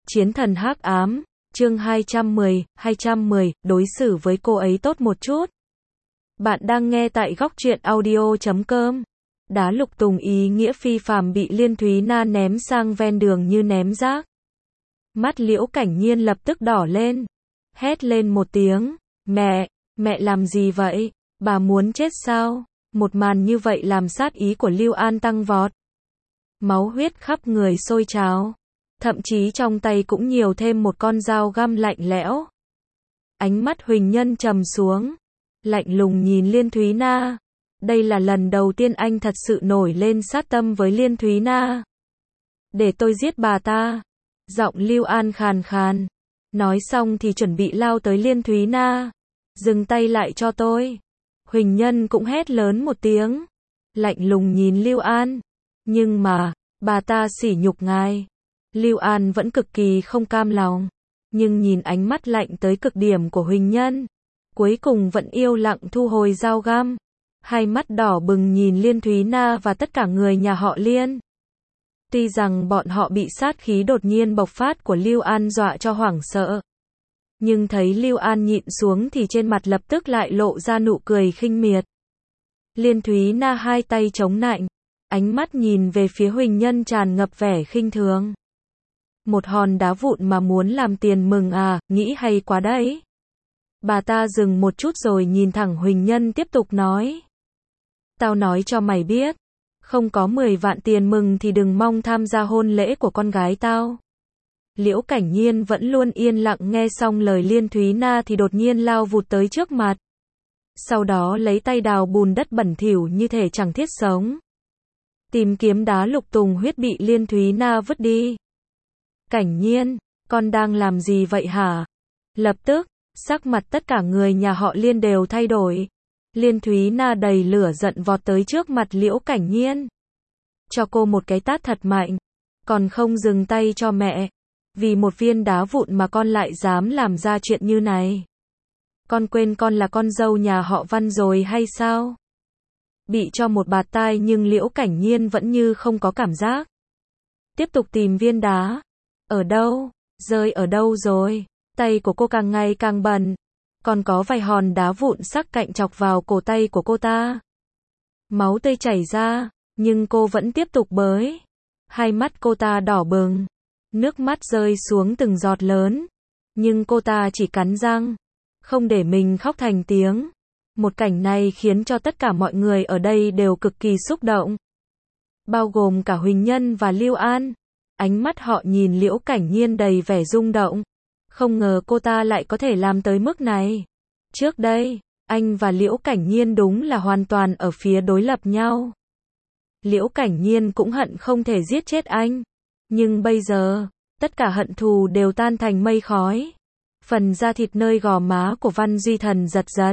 Chiến thần hắc ám, chương 210, đối xử với cô ấy tốt một chút. Bạn đang nghe tại góc truyện audio.com. Đá lục tùng ý nghĩa phi phàm bị Liên Thúy Na ném sang ven đường như ném rác. Mắt Liễu Cảnh Nhiên lập tức đỏ lên, hét lên một tiếng, mẹ làm gì vậy? Bà muốn chết sao? Một màn như vậy làm sát ý của Lưu An tăng vọt. Máu huyết khắp người sôi trào. Thậm chí trong tay cũng nhiều thêm một con dao găm lạnh lẽo. Ánh mắt Huỳnh Nhân trầm xuống, lạnh lùng nhìn Liên Thúy Na. Đây là lần đầu tiên anh thật sự nổi lên sát tâm với Liên Thúy Na. Để tôi giết bà ta. Giọng Lưu An khàn khàn. Nói xong thì chuẩn bị lao tới Liên Thúy Na. Dừng tay lại cho tôi. Huỳnh Nhân cũng hét lớn một tiếng. Lạnh lùng nhìn Lưu An. Nhưng mà, bà ta sỉ nhục ngài. Lưu An vẫn cực kỳ không cam lòng. Nhưng nhìn ánh mắt lạnh tới cực điểm của Huỳnh Nhân. Cuối cùng vẫn yêu lặng thu hồi dao găm. Hai mắt đỏ bừng nhìn Liên Thúy Na và tất cả người nhà họ Liên. Tuy rằng bọn họ bị sát khí đột nhiên bộc phát của Lưu An dọa cho hoảng sợ. Nhưng thấy Lưu An nhịn xuống thì trên mặt lập tức lại lộ ra nụ cười khinh miệt. Liên Thúy Na hai tay chống nạnh. Ánh mắt nhìn về phía Huỳnh Nhân tràn ngập vẻ khinh thường. Một hòn đá vụn mà muốn làm tiền mừng à, nghĩ hay quá đấy. Bà ta dừng một chút rồi nhìn thẳng Huỳnh Nhân tiếp tục nói. Tao nói cho mày biết, không có 10 vạn tiền mừng thì đừng mong tham gia hôn lễ của con gái tao. Liễu Cảnh Nhiên vẫn luôn yên lặng nghe xong lời Liên Thúy Na thì đột nhiên lao vụt tới trước mặt. Sau đó lấy tay đào bùn đất bẩn thỉu như thể chẳng thiết sống. Tìm kiếm đá lục tùng huyết bị Liên Thúy Na vứt đi. Cảnh Nhiên, con đang làm gì vậy hả? Lập tức, sắc mặt tất cả người nhà họ Liên đều thay đổi. Liên Thúy Na đầy lửa giận vọt tới trước mặt Liễu Cảnh Nhiên. Cho cô một cái tát thật mạnh. Còn không dừng tay cho mẹ. Vì một viên đá vụn mà con lại dám làm ra chuyện như này. Con quên con là con dâu nhà họ Văn rồi hay sao? Bị cho một bạt tai nhưng Liễu Cảnh Nhiên vẫn như không có cảm giác. Tiếp tục tìm viên đá. Ở đâu? Rơi ở đâu rồi? Tay của cô càng ngày càng bẩn. Còn có vài hòn đá vụn sắc cạnh chọc vào cổ tay của cô ta. Máu tươi chảy ra, nhưng cô vẫn tiếp tục bới. Hai mắt cô ta đỏ bừng. Nước mắt rơi xuống từng giọt lớn. Nhưng cô ta chỉ cắn răng. Không để mình khóc thành tiếng. Một cảnh này khiến cho tất cả mọi người ở đây đều cực kỳ xúc động. Bao gồm cả Huỳnh Nhân và Lưu An. Ánh mắt họ nhìn Liễu Cảnh Nhiên đầy vẻ rung động. Không ngờ cô ta lại có thể làm tới mức này. Trước đây, anh và Liễu Cảnh Nhiên đúng là hoàn toàn ở phía đối lập nhau. Liễu Cảnh Nhiên cũng hận không thể giết chết anh. Nhưng bây giờ, tất cả hận thù đều tan thành mây khói. Phần da thịt nơi gò má của Văn Duy Thần giật giật.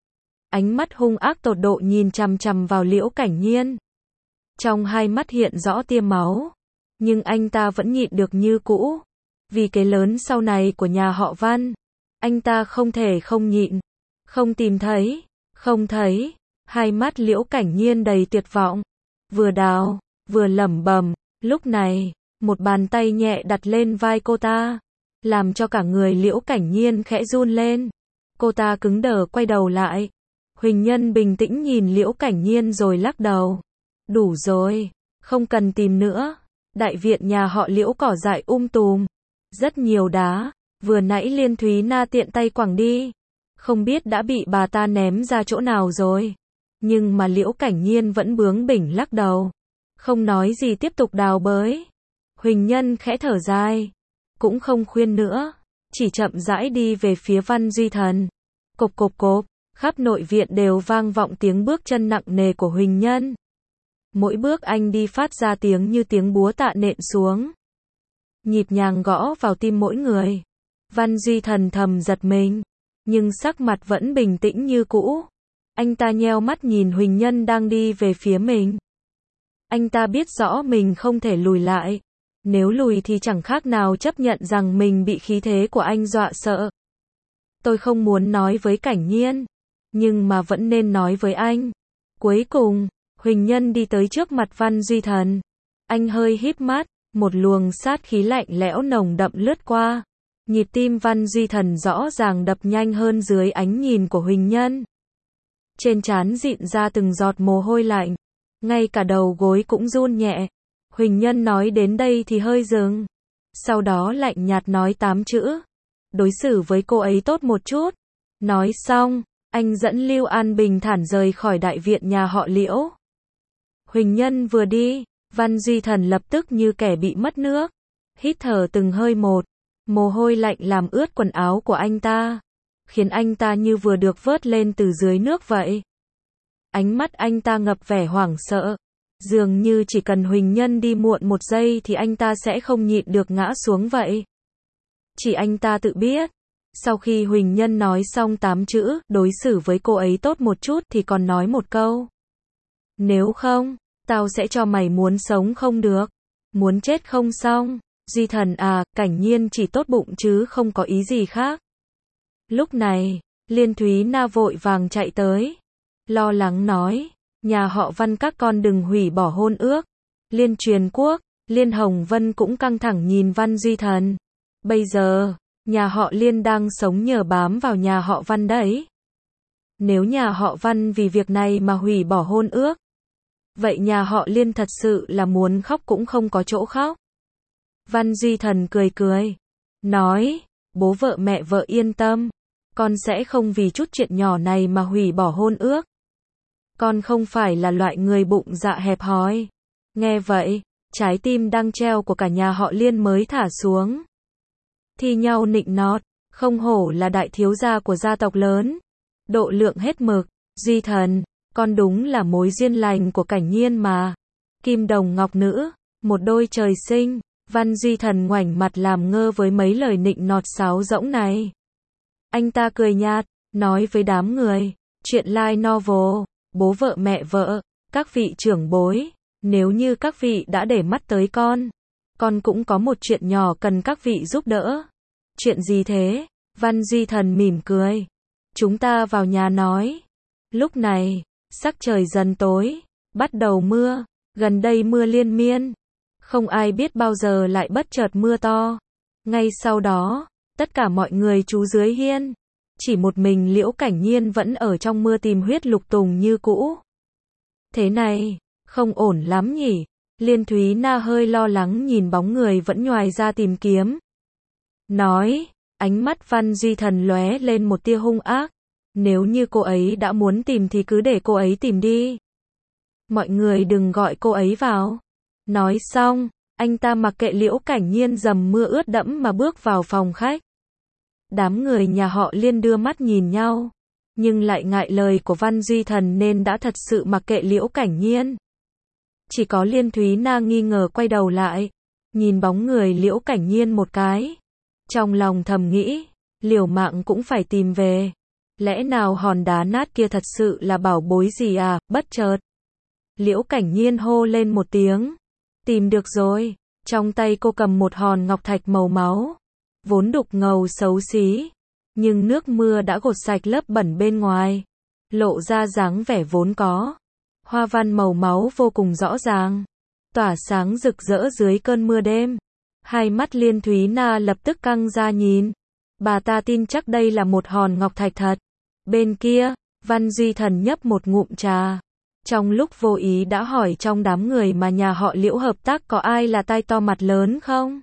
Ánh mắt hung ác tột độ nhìn chằm chằm vào Liễu Cảnh Nhiên. Trong hai mắt hiện rõ tia máu. Nhưng anh ta vẫn nhịn được như cũ. Vì cái lớn sau này của nhà họ Văn. Anh ta không thể không nhịn. Không tìm thấy. Không thấy. Hai mắt Liễu Cảnh Nhiên đầy tuyệt vọng. Vừa đào, vừa lẩm bẩm. Lúc này, một bàn tay nhẹ đặt lên vai cô ta. Làm cho cả người Liễu Cảnh Nhiên khẽ run lên. Cô ta cứng đờ quay đầu lại. Huỳnh Nhân bình tĩnh nhìn Liễu Cảnh Nhiên rồi lắc đầu. Đủ rồi. Không cần tìm nữa. Đại viện nhà họ Liễu cỏ dại tùm. Rất nhiều đá. Vừa nãy Liên Thúy Na tiện tay quẳng đi. Không biết đã bị bà ta ném ra chỗ nào rồi. Nhưng mà Liễu Cảnh Nhiên vẫn bướng bỉnh lắc đầu. Không nói gì tiếp tục đào bới. Huỳnh Nhân khẽ thở dài. Cũng không khuyên nữa. Chỉ chậm rãi đi về phía Văn Duy Thần. Cộp cộp cộp. Khắp nội viện đều vang vọng tiếng bước chân nặng nề của Huỳnh Nhân. Mỗi bước anh đi phát ra tiếng như tiếng búa tạ nện xuống. Nhịp nhàng gõ vào tim mỗi người. Văn Duy Thần thầm giật mình. Nhưng sắc mặt vẫn bình tĩnh như cũ. Anh ta nheo mắt nhìn Huỳnh Nhân đang đi về phía mình. Anh ta biết rõ mình không thể lùi lại. Nếu lùi thì chẳng khác nào chấp nhận rằng mình bị khí thế của anh dọa sợ. Tôi không muốn nói với Cảnh Nhiên. Nhưng mà vẫn nên nói với anh. Cuối cùng, Huỳnh Nhân đi tới trước mặt Văn Duy Thần. Anh hơi híp mắt, Một luồng sát khí lạnh lẽo nồng đậm lướt qua. Nhịp tim Văn Duy Thần rõ ràng đập nhanh hơn dưới ánh nhìn của Huỳnh Nhân. Trên trán dịn ra từng giọt mồ hôi lạnh. Ngay cả đầu gối cũng run nhẹ. Huỳnh Nhân nói đến đây thì hơi dừng. Sau đó lạnh nhạt nói 8 chữ. Đối xử với cô ấy tốt một chút. Nói xong, anh dẫn Lưu An bình thản rời khỏi đại viện nhà họ Liễu. Huỳnh Nhân vừa đi, Văn Duy Thần lập tức như kẻ bị mất nước. Hít thở từng hơi một. Mồ hôi lạnh làm ướt quần áo của anh ta. Khiến anh ta như vừa được vớt lên từ dưới nước vậy. Ánh mắt anh ta ngập vẻ hoảng sợ. Dường như chỉ cần Huỳnh Nhân đi muộn một giây thì anh ta sẽ không nhịn được ngã xuống vậy. Chỉ anh ta tự biết. Sau khi Huỳnh Nhân nói xong 8 chữ, đối xử với cô ấy tốt một chút thì còn nói một câu. Nếu không, tao sẽ cho mày muốn sống không được. Muốn chết không xong. Duy Thần à, Cảnh Nhiên chỉ tốt bụng chứ không có ý gì khác. Lúc này, Liên Thúy Na vội vàng chạy tới. Lo lắng nói, nhà họ Văn các con đừng hủy bỏ hôn ước. Liên Truyền Quốc, Liên Hồng Vân cũng căng thẳng nhìn Văn Duy Thần. Bây giờ, nhà họ Liên đang sống nhờ bám vào nhà họ Văn đấy. Nếu nhà họ Văn vì việc này mà hủy bỏ hôn ước, vậy nhà họ Liên thật sự là muốn khóc cũng không có chỗ khóc. Văn Duy Thần cười cười, nói, bố vợ mẹ vợ yên tâm, con sẽ không vì chút chuyện nhỏ này mà hủy bỏ hôn ước. Con không phải là loại người bụng dạ hẹp hòi. Nghe vậy, trái tim đang treo của cả nhà họ Liên mới thả xuống. Thi nhau nịnh nọt, không hổ là đại thiếu gia của gia tộc lớn. Độ lượng hết mực, Duy Thần, con đúng là mối duyên lành của Cảnh Nhiên mà. Kim đồng ngọc nữ, một đôi trời sinh. Văn Duy Thần ngoảnh mặt làm ngơ với mấy lời nịnh nọt sáo rỗng này. Anh ta cười nhạt, nói với đám người, chuyện light novel, bố vợ mẹ vợ, các vị trưởng bối, nếu như các vị đã để mắt tới con cũng có một chuyện nhỏ cần các vị giúp đỡ. Chuyện gì thế? Văn Duy Thần mỉm cười. Chúng ta vào nhà nói. Lúc này, sắc trời dần tối, bắt đầu mưa, gần đây mưa liên miên. Không ai biết bao giờ lại bất chợt mưa to. Ngay sau đó, tất cả mọi người trú dưới hiên. Chỉ một mình Liễu Cảnh Nhiên vẫn ở trong mưa tìm huyết lục tùng như cũ. Thế này, không ổn lắm nhỉ? Liên Thúy Na hơi lo lắng nhìn bóng người vẫn nhoài ra tìm kiếm. Nói, ánh mắt Văn Duy Thần lóe lên một tia hung ác. Nếu như cô ấy đã muốn tìm thì cứ để cô ấy tìm đi. Mọi người đừng gọi cô ấy vào. Nói xong, anh ta mặc kệ Liễu Cảnh Nhiên dầm mưa ướt đẫm mà bước vào phòng khách. Đám người nhà họ Liên đưa mắt nhìn nhau, nhưng lại ngại lời của Văn Duy Thần nên đã thật sự mặc kệ Liễu Cảnh Nhiên. Chỉ có Liên Thúy Na nghi ngờ quay đầu lại, nhìn bóng người Liễu Cảnh Nhiên một cái. Trong lòng thầm nghĩ, liều mạng cũng phải tìm về. Lẽ nào hòn đá nát kia thật sự là bảo bối gì à? Bất chợt, Liễu Cảnh Nhiên hô lên một tiếng. Tìm được rồi. Trong tay cô cầm một hòn ngọc thạch màu máu. Vốn đục ngầu xấu xí. Nhưng nước mưa đã gột sạch lớp bẩn bên ngoài. Lộ ra dáng vẻ vốn có. Hoa văn màu máu vô cùng rõ ràng. Tỏa sáng rực rỡ dưới cơn mưa đêm. Hai mắt Liên Thúy Na lập tức căng ra nhìn. Bà ta tin chắc đây là một hòn ngọc thạch thật. Bên kia, Văn Duy Thần nhấp một ngụm trà. Trong lúc vô ý đã hỏi trong đám người mà nhà họ Liễu hợp tác có ai là tai to mặt lớn không?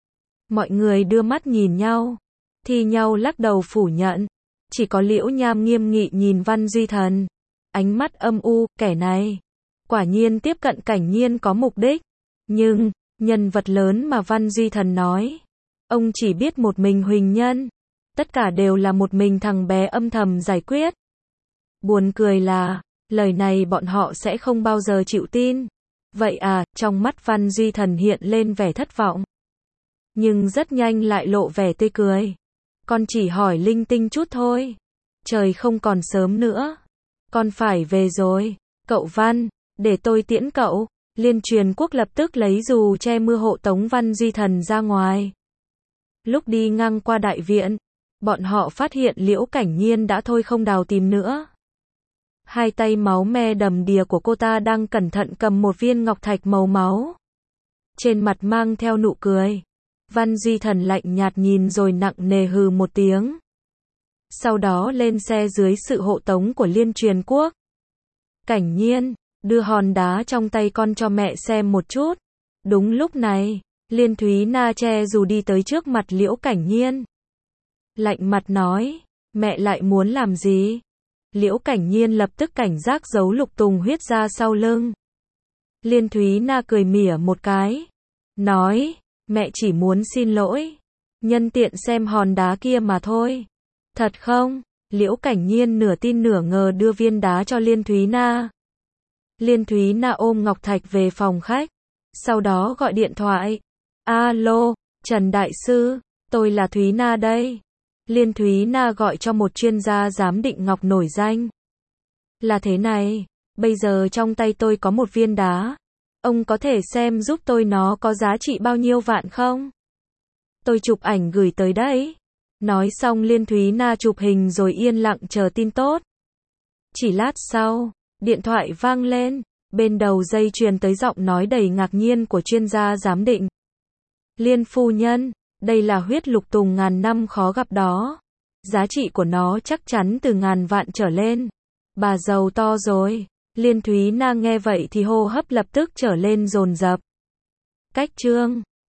Mọi người đưa mắt nhìn nhau. Thi nhau lắc đầu phủ nhận. Chỉ có Liễu Nham nghiêm nghị nhìn Văn Duy Thần. Ánh mắt âm u, kẻ này. Quả nhiên tiếp cận Cảnh Nhiên có mục đích. Nhưng, nhân vật lớn mà Văn Duy Thần nói. Ông chỉ biết một mình Huỳnh Nhân. Tất cả đều là một mình thằng bé âm thầm giải quyết. Buồn cười là, lời này bọn họ sẽ không bao giờ chịu tin. Vậy à, trong mắt Văn Duy Thần hiện lên vẻ thất vọng. Nhưng rất nhanh lại lộ vẻ tươi cười. Con chỉ hỏi linh tinh chút thôi. Trời không còn sớm nữa. Con phải về rồi. Cậu Văn, để tôi tiễn cậu. Liên Truyền Quốc lập tức lấy dù che mưa hộ tống Văn Duy Thần ra ngoài. Lúc đi ngang qua đại viện, bọn họ phát hiện Liễu Cảnh Nhiên đã thôi không đào tìm nữa. Hai tay máu me đầm đìa của cô ta đang cẩn thận cầm một viên ngọc thạch màu máu. trên mặt mang theo nụ cười. Văn Duy Thần lạnh nhạt nhìn rồi nặng nề hừ một tiếng. Sau đó lên xe dưới sự hộ tống của Liên Truyền Quốc. Cảnh Nhiên, đưa hòn đá trong tay con cho mẹ xem một chút. Đúng lúc này, Liên Thúy Na che dù đi tới trước mặt Liễu Cảnh Nhiên. Lạnh mặt nói, mẹ lại muốn làm gì? Liễu Cảnh Nhiên lập tức cảnh giác giấu Lục Tùng Huyết ra sau lưng. Liên Thúy Na cười mỉa một cái. Nói, mẹ chỉ muốn xin lỗi. Nhân tiện xem hòn đá kia mà thôi. Thật không? Liễu Cảnh Nhiên nửa tin nửa ngờ đưa viên đá cho Liên Thúy Na. Liên Thúy Na ôm Ngọc Thạch về phòng khách. Sau đó gọi điện thoại. Alo, Trần Đại Sư, tôi là Thúy Na đây. Liên Thúy Na gọi cho một chuyên gia giám định ngọc nổi danh. Là thế này, bây giờ trong tay tôi có một viên đá. Ông có thể xem giúp tôi nó có giá trị bao nhiêu vạn không? Tôi chụp ảnh gửi tới đấy. Nói xong Liên Thúy Na chụp hình rồi yên lặng chờ tin tốt. Chỉ lát sau, điện thoại vang lên, bên đầu dây truyền tới giọng nói đầy ngạc nhiên của chuyên gia giám định. Liên phu nhân, đây là huyết lục tùng ngàn năm khó gặp đó. Giá trị của nó chắc chắn từ ngàn vạn trở lên. Bà giàu to rồi. Liên Thúy Na nghe vậy thì hô hấp lập tức trở lên dồn dập. Cách chương